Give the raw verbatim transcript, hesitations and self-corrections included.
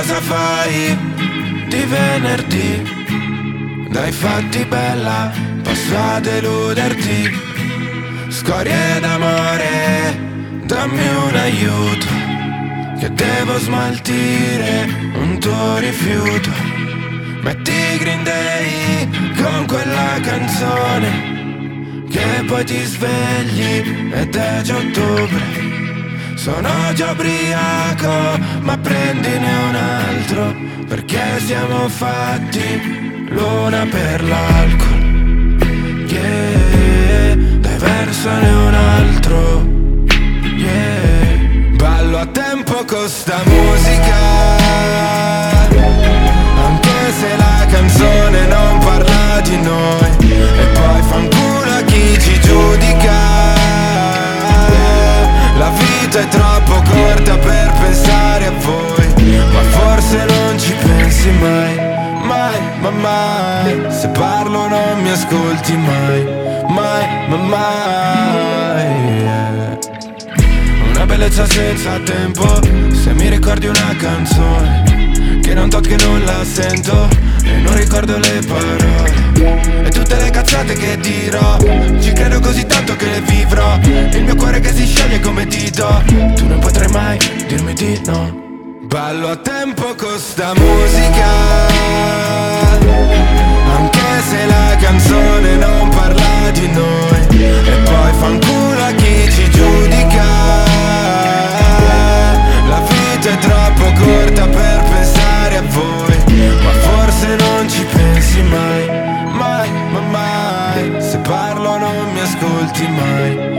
cosa fai di venerdì? Dai fatti bella, posso a deluderti. Scorie d'amore, dammi un aiuto, che devo smaltire un tuo rifiuto. Metti Green Day con quella canzone, che poi ti svegli ed è già ottobre. Sono già ubriaco, ma prendine un altro, perché siamo fatti l'una per l'alcol. Yeah, dai versane un altro. Yeah, ballo a tempo con sta musica, anche se la canzone non parla di noi. E poi fanculo a chi ci giudica. La vita è troppo corta per pensare a voi, ma forse non ci pensi mai, mai, ma mai. Se parlo non mi ascolti mai, mai, ma mai, yeah. Una bellezza senza tempo, se mi ricordi una canzone, che non tocchi non la sento e non ricordo le parole. E tutte le cazzate che dirò, ci credo così tanto che le vivrò. Il mio cuore che si scioglie come dito, tu non potrai mai dirmi di no. Ballo a tempo con sta musica, anche se la canzone non parla di noi. E poi fanculo a chi ci giudica. La vita è troppo corta per pensare a voi, ma forse non ci pensi mai, mai, ma mai. Se parlo non mi ascolti mai,